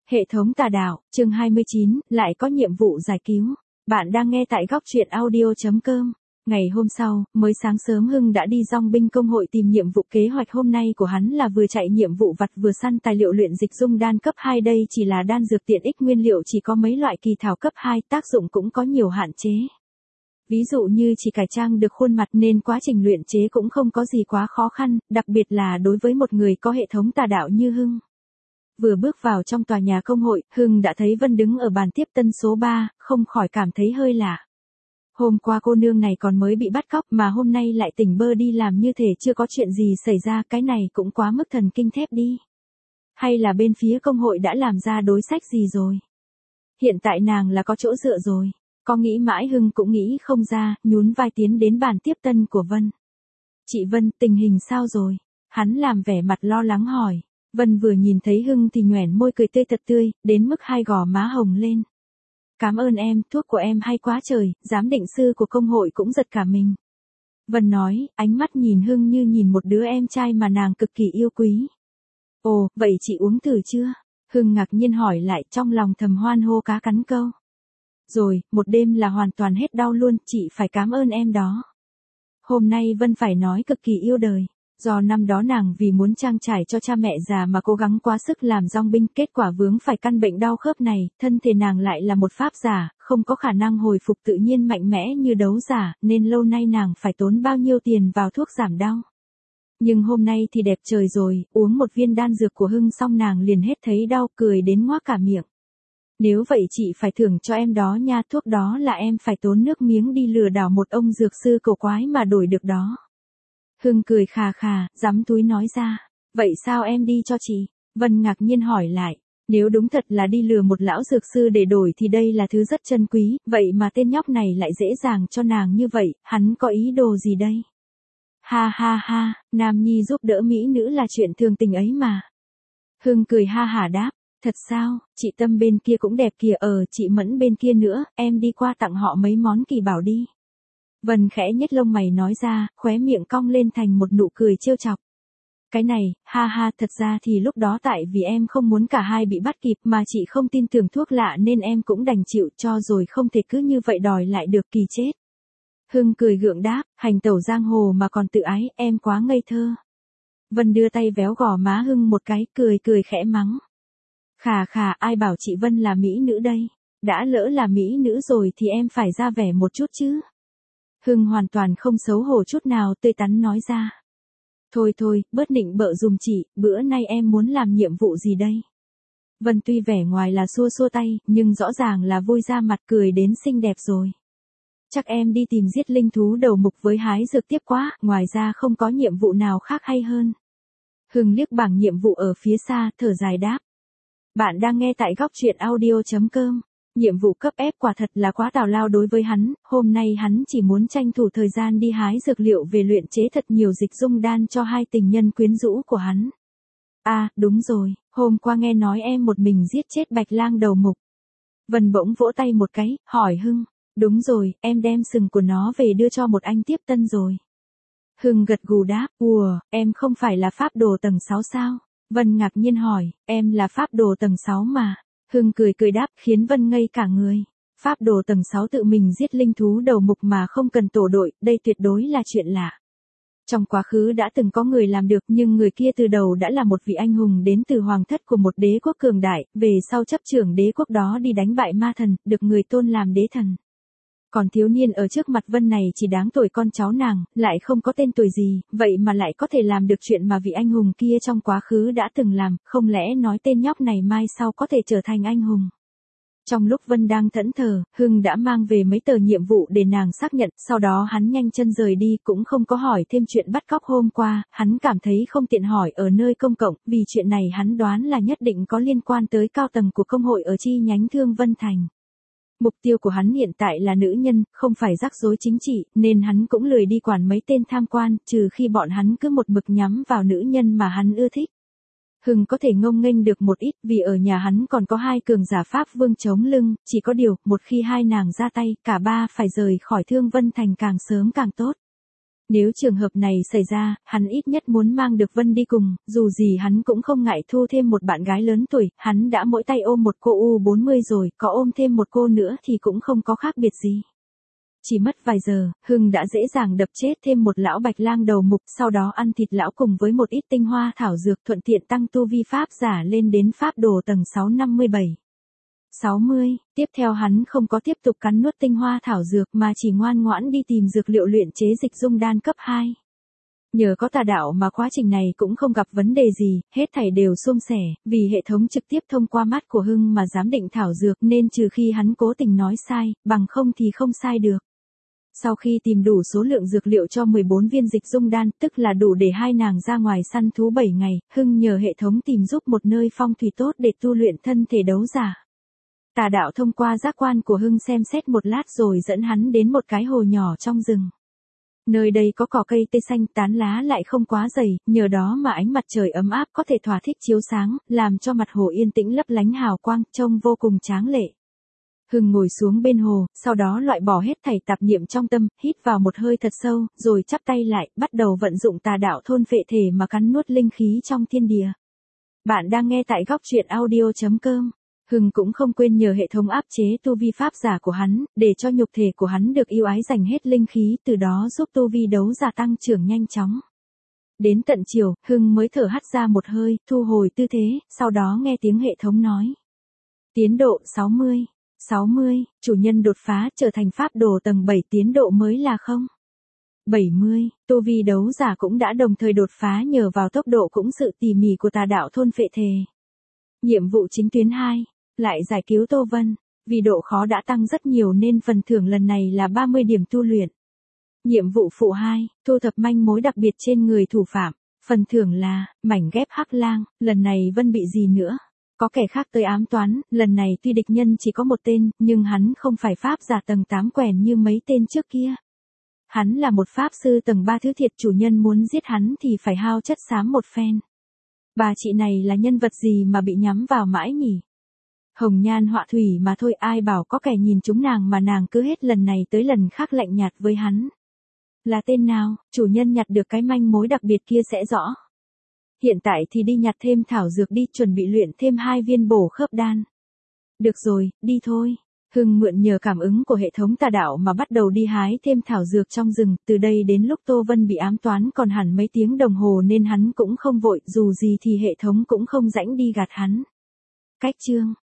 Hệ thống tà đạo, chương 29, lại có nhiệm vụ giải cứu. Bạn đang nghe tại góc truyện audio.com. Ngày hôm sau, mới sáng sớm Hưng đã đi dong binh công hội tìm nhiệm vụ. Kế hoạch hôm nay của hắn là vừa chạy nhiệm vụ vặt vừa săn tài liệu luyện dịch dung đan cấp 2. Đây chỉ là đan dược tiện ích, nguyên liệu chỉ có mấy loại kỳ thảo cấp 2, tác dụng cũng có nhiều hạn chế. Ví dụ như chỉ cải trang được khuôn mặt nên quá trình luyện chế cũng không có gì quá khó khăn, đặc biệt là đối với một người có hệ thống tà đạo như Hưng. Vừa bước vào trong tòa nhà công hội, Hưng đã thấy Vân đứng ở bàn tiếp tân số 3, không khỏi cảm thấy hơi lạ. Hôm qua cô nương này còn mới bị bắt cóc mà hôm nay lại tỉnh bơ đi làm như thể chưa có chuyện gì xảy ra, cái này cũng quá mức thần kinh thép đi. Hay là bên phía công hội đã làm ra đối sách gì rồi? Hiện tại nàng là có chỗ dựa rồi. Có nghĩ mãi Hưng cũng nghĩ không ra, nhún vai tiến đến bàn tiếp tân của Vân. Chị Vân, tình hình sao rồi? Hắn làm vẻ mặt lo lắng hỏi. Vân vừa nhìn thấy Hưng thì nhoẻn môi cười tươi thật tươi, đến mức hai gò má hồng lên. Cảm ơn em, thuốc của em hay quá trời, giám định sư của công hội cũng giật cả mình. Vân nói, ánh mắt nhìn Hưng như nhìn một đứa em trai mà nàng cực kỳ yêu quý. Ồ, vậy chị uống thử chưa? Hưng ngạc nhiên hỏi lại, trong lòng thầm hoan hô cá cắn câu. Rồi, một đêm là hoàn toàn hết đau luôn, chị phải cảm ơn em đó. Hôm nay Vân phải nói cực kỳ yêu đời. Do năm đó nàng vì muốn trang trải cho cha mẹ già mà cố gắng quá sức làm dong binh, kết quả vướng phải căn bệnh đau khớp này, thân thể nàng lại là một pháp giả, không có khả năng hồi phục tự nhiên mạnh mẽ như đấu giả, nên lâu nay nàng phải tốn bao nhiêu tiền vào thuốc giảm đau. Nhưng hôm nay thì đẹp trời rồi, uống một viên đan dược của Hưng xong nàng liền hết thấy đau, cười đến ngoác cả miệng. Nếu vậy chị phải thưởng cho em đó nha, thuốc đó là em phải tốn nước miếng đi lừa đảo một ông dược sư cổ quái mà đổi được đó. Hưng cười khà khà, giắm túi nói ra. Vậy sao em đi cho chị? Vân ngạc nhiên hỏi lại. Nếu đúng thật là đi lừa một lão dược sư để đổi thì đây là thứ rất chân quý, vậy mà tên nhóc này lại dễ dàng cho nàng như vậy, hắn có ý đồ gì đây? Ha ha ha, nam nhi giúp đỡ mỹ nữ là chuyện thường tình ấy mà. Hưng cười ha hả đáp. Thật sao, chị Tâm bên kia cũng đẹp kìa, chị Mẫn bên kia nữa, em đi qua tặng họ mấy món kỳ bảo đi. Vân khẽ nhếch lông mày nói ra, khóe miệng cong lên thành một nụ cười trêu chọc. Cái này, ha ha, thật ra thì lúc đó tại vì em không muốn cả hai bị bắt kịp mà chị không tin tưởng thuốc lạ nên em cũng đành chịu cho rồi, không thể cứ như vậy đòi lại được, kỳ chết. Hưng cười gượng đáp, hành tẩu giang hồ mà còn tự ái, em quá ngây thơ. Vân đưa tay véo gò má Hưng một cái, cười khẽ mắng. Khà khà, ai bảo chị Vân là mỹ nữ đây, đã lỡ là mỹ nữ rồi thì em phải ra vẻ một chút chứ. Hưng hoàn toàn không xấu hổ chút nào, tươi tắn nói ra. Thôi, bớt nịnh bợ dùm chị, bữa nay em muốn làm nhiệm vụ gì đây? Vân tuy vẻ ngoài là xua tay, nhưng rõ ràng là vui ra mặt, cười đến xinh đẹp rồi. Chắc em đi tìm giết linh thú đầu mục với hái dược tiếp quá, ngoài ra không có nhiệm vụ nào khác hay hơn. Hưng liếc bảng nhiệm vụ ở phía xa, thở dài đáp. Bạn đang nghe tại góc truyện audio.com. Nhiệm vụ cấp ép quả thật là quá tào lao đối với hắn, hôm nay hắn chỉ muốn tranh thủ thời gian đi hái dược liệu về luyện chế thật nhiều dịch dung đan cho hai tình nhân quyến rũ của hắn. À, đúng rồi, hôm qua nghe nói em một mình giết chết Bạch Lang đầu mục. Vân bỗng vỗ tay một cái, hỏi Hưng. Đúng rồi, em đem sừng của nó về đưa cho một anh tiếp tân rồi. Hưng gật gù đáp, em không phải là pháp đồ tầng 6 sao? Vân ngạc nhiên hỏi, em là pháp đồ tầng 6 mà. Hưng cười đáp, khiến Vân ngây cả người. Pháp đồ tầng 6 tự mình giết linh thú đầu mục mà không cần tổ đội, đây tuyệt đối là chuyện lạ. Trong quá khứ đã từng có người làm được, nhưng người kia từ đầu đã là một vị anh hùng đến từ hoàng thất của một đế quốc cường đại, về sau chấp trưởng đế quốc đó đi đánh bại ma thần, được người tôn làm đế thần. Còn thiếu niên ở trước mặt Vân này chỉ đáng tuổi con cháu nàng, lại không có tên tuổi gì, vậy mà lại có thể làm được chuyện mà vị anh hùng kia trong quá khứ đã từng làm, không lẽ nói tên nhóc này mai sau có thể trở thành anh hùng. Trong lúc Vân đang thẫn thờ, Hưng đã mang về mấy tờ nhiệm vụ để nàng xác nhận, sau đó hắn nhanh chân rời đi, cũng không có hỏi thêm chuyện bắt cóc hôm qua, hắn cảm thấy không tiện hỏi ở nơi công cộng, vì chuyện này hắn đoán là nhất định có liên quan tới cao tầng của công hội ở chi nhánh Thương Vân Thành. Mục tiêu của hắn hiện tại là nữ nhân, không phải rắc rối chính trị, nên hắn cũng lười đi quản mấy tên tham quan, trừ khi bọn hắn cứ một mực nhắm vào nữ nhân mà hắn ưa thích. Hưng có thể ngông nghênh được một ít vì ở nhà hắn còn có hai cường giả pháp vương chống lưng, chỉ có điều, một khi hai nàng ra tay, cả ba phải rời khỏi Thương Vân Thành càng sớm càng tốt. Nếu trường hợp này xảy ra, hắn ít nhất muốn mang được Vân đi cùng, dù gì hắn cũng không ngại thu thêm một bạn gái lớn tuổi, hắn đã mỗi tay ôm một cô U40 rồi, có ôm thêm một cô nữa thì cũng không có khác biệt gì. Chỉ mất vài giờ, Hưng đã dễ dàng đập chết thêm một lão bạch lang đầu mục, sau đó ăn thịt lão cùng với một ít tinh hoa thảo dược, thuận tiện tăng tu vi pháp giả lên đến pháp đồ tầng 657. 60, tiếp theo hắn không có tiếp tục cắn nuốt tinh hoa thảo dược mà chỉ ngoan ngoãn đi tìm dược liệu luyện chế dịch dung đan cấp 2. Nhờ có tà đạo mà quá trình này cũng không gặp vấn đề gì, hết thảy đều suôn sẻ, vì hệ thống trực tiếp thông qua mắt của Hưng mà giám định thảo dược nên trừ khi hắn cố tình nói sai, bằng không thì không sai được. Sau khi tìm đủ số lượng dược liệu cho 14 viên dịch dung đan, tức là đủ để hai nàng ra ngoài săn thú 7 ngày, Hưng nhờ hệ thống tìm giúp một nơi phong thủy tốt để tu luyện thân thể đấu giả. Tà đạo thông qua giác quan của Hưng xem xét một lát rồi dẫn hắn đến một cái hồ nhỏ trong rừng. Nơi đây có cỏ cây tây xanh, tán lá lại không quá dày, nhờ đó mà ánh mặt trời ấm áp có thể thỏa thích chiếu sáng, làm cho mặt hồ yên tĩnh lấp lánh hào quang, trông vô cùng tráng lệ. Hưng ngồi xuống bên hồ, sau đó loại bỏ hết thảy tạp niệm trong tâm, hít vào một hơi thật sâu, rồi chắp tay lại, bắt đầu vận dụng tà đạo thôn phệ thể mà cắn nuốt linh khí trong thiên địa. Bạn đang nghe tại góc truyện audio.com. Hưng cũng không quên nhờ hệ thống áp chế tu vi pháp giả của hắn, để cho nhục thể của hắn được yêu ái dành hết linh khí, từ đó giúp tu vi đấu giả tăng trưởng nhanh chóng. Đến tận chiều, Hưng mới thở hắt ra một hơi, thu hồi tư thế, sau đó nghe tiếng hệ thống nói. Tiến độ 60. 60, chủ nhân đột phá trở thành pháp đồ tầng 7, tiến độ mới là 0. 70, tu vi đấu giả cũng đã đồng thời đột phá nhờ vào tốc độ cũng sự tỉ mỉ của tà đạo thôn phệ thể. Nhiệm vụ chính tuyến 2, lại giải cứu Tô Vân, vì độ khó đã tăng rất nhiều nên phần thưởng lần này là 30 điểm tu luyện. Nhiệm vụ phụ 2, thu thập manh mối đặc biệt trên người thủ phạm, phần thưởng là mảnh ghép hắc lang, lần này Vân bị gì nữa? Có kẻ khác tới ám toán, lần này tuy địch nhân chỉ có một tên, nhưng hắn không phải pháp giả tầng 8 quèn như mấy tên trước kia. Hắn là một pháp sư tầng 3 thứ thiệt, chủ nhân muốn giết hắn thì phải hao chất xám một phen. Bà chị này là nhân vật gì mà bị nhắm vào mãi nhỉ? Hồng nhan họa thủy mà thôi, ai bảo có kẻ nhìn chúng nàng mà nàng cứ hết lần này tới lần khác lạnh nhạt với hắn. Là tên nào, chủ nhân nhặt được cái manh mối đặc biệt kia sẽ rõ. Hiện tại thì đi nhặt thêm thảo dược đi, chuẩn bị luyện thêm 2 viên bổ khớp đan. Được rồi, đi thôi. Hưng mượn nhờ cảm ứng của hệ thống tà đạo mà bắt đầu đi hái thêm thảo dược trong rừng, từ đây đến lúc Tô Vân bị ám toán còn hẳn mấy tiếng đồng hồ nên hắn cũng không vội, dù gì thì hệ thống cũng không rảnh đi gạt hắn. Cách chương